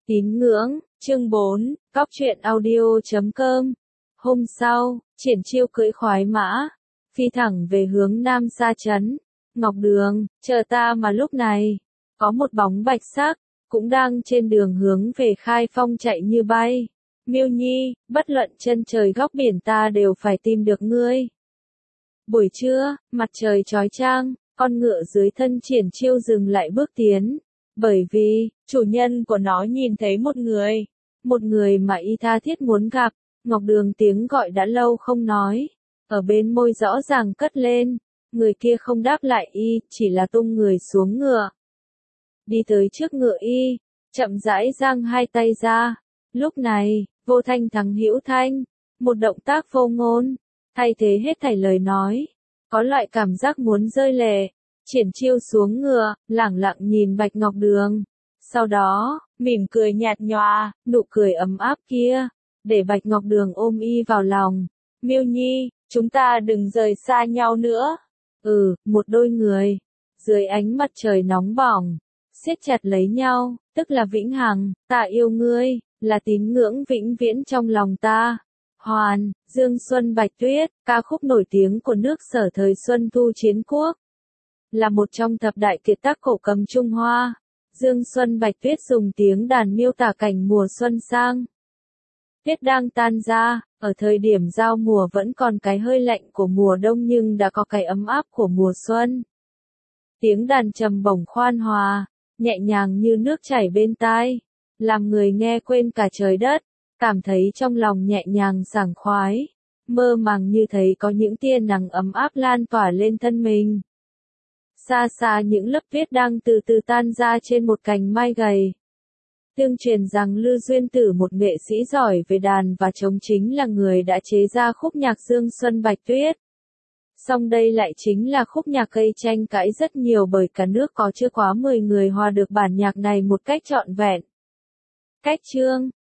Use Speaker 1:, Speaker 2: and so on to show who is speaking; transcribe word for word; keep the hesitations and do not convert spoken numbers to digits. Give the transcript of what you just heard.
Speaker 1: Tín ngưỡng, chương bốn, cóc truyện audio chấm com. Hôm sau, Triển Chiêu cưỡi khoái mã, phi thẳng về hướng Nam Sa Trấn. Ngọc Đường, chờ ta mà lúc này, có một bóng bạch sắc, cũng đang trên đường hướng về Khai Phong chạy như bay. Miêu Nhi, bất luận chân trời góc biển ta đều phải tìm được ngươi. Buổi trưa, mặt trời chói chang, con ngựa dưới thân Triển Chiêu dừng lại bước tiến. Bởi vì, chủ nhân của nó nhìn thấy một người, một người mà y tha thiết muốn gặp. Ngọc Đường tiếng gọi đã lâu không nói, ở bên môi rõ ràng cất lên, người kia không đáp lại y, chỉ là tung người xuống ngựa. Đi tới trước ngựa y, chậm rãi giang hai tay ra, lúc này, vô thanh thắng hữu thanh, một động tác vô ngôn, thay thế hết thảy lời nói, có loại cảm giác muốn rơi lệ. Triển Chiêu xuống ngựa, lẳng lặng nhìn Bạch Ngọc Đường. Sau đó, mỉm cười nhạt nhòa, nụ cười ấm áp kia, để Bạch Ngọc Đường ôm y vào lòng. Miêu Nhi, chúng ta đừng rời xa nhau nữa. Ừ, một đôi người, dưới ánh mặt trời nóng bỏng, siết chặt lấy nhau, tức là vĩnh hằng. Ta yêu ngươi, là tín ngưỡng vĩnh viễn trong lòng ta. Hoàn, Dương Xuân Bạch Tuyết, ca khúc nổi tiếng của nước Sở thời Xuân Thu Chiến Quốc. Là một trong thập đại kiệt tác cổ cầm Trung Hoa, Dương Xuân Bạch Tuyết dùng tiếng đàn miêu tả cảnh mùa xuân sang. Tuyết đang tan ra, ở thời điểm giao mùa vẫn còn cái hơi lạnh của mùa đông nhưng đã có cái ấm áp của mùa xuân. Tiếng đàn trầm bổng khoan hòa, nhẹ nhàng như nước chảy bên tai, làm người nghe quên cả trời đất, cảm thấy trong lòng nhẹ nhàng sảng khoái, mơ màng như thấy có những tia nắng ấm áp lan tỏa lên thân mình. Xa xa những lớp tuyết đang từ từ tan ra trên một cành mai gầy. Tương truyền rằng Lư Duyên Tử, một nghệ sĩ giỏi về đàn và trống, chính là người đã chế ra khúc nhạc Dương Xuân Bạch Tuyết. Song đây lại chính là khúc nhạc gây tranh cãi rất nhiều bởi cả nước có chưa quá mười người hòa được bản nhạc này một cách trọn vẹn. Cách chương,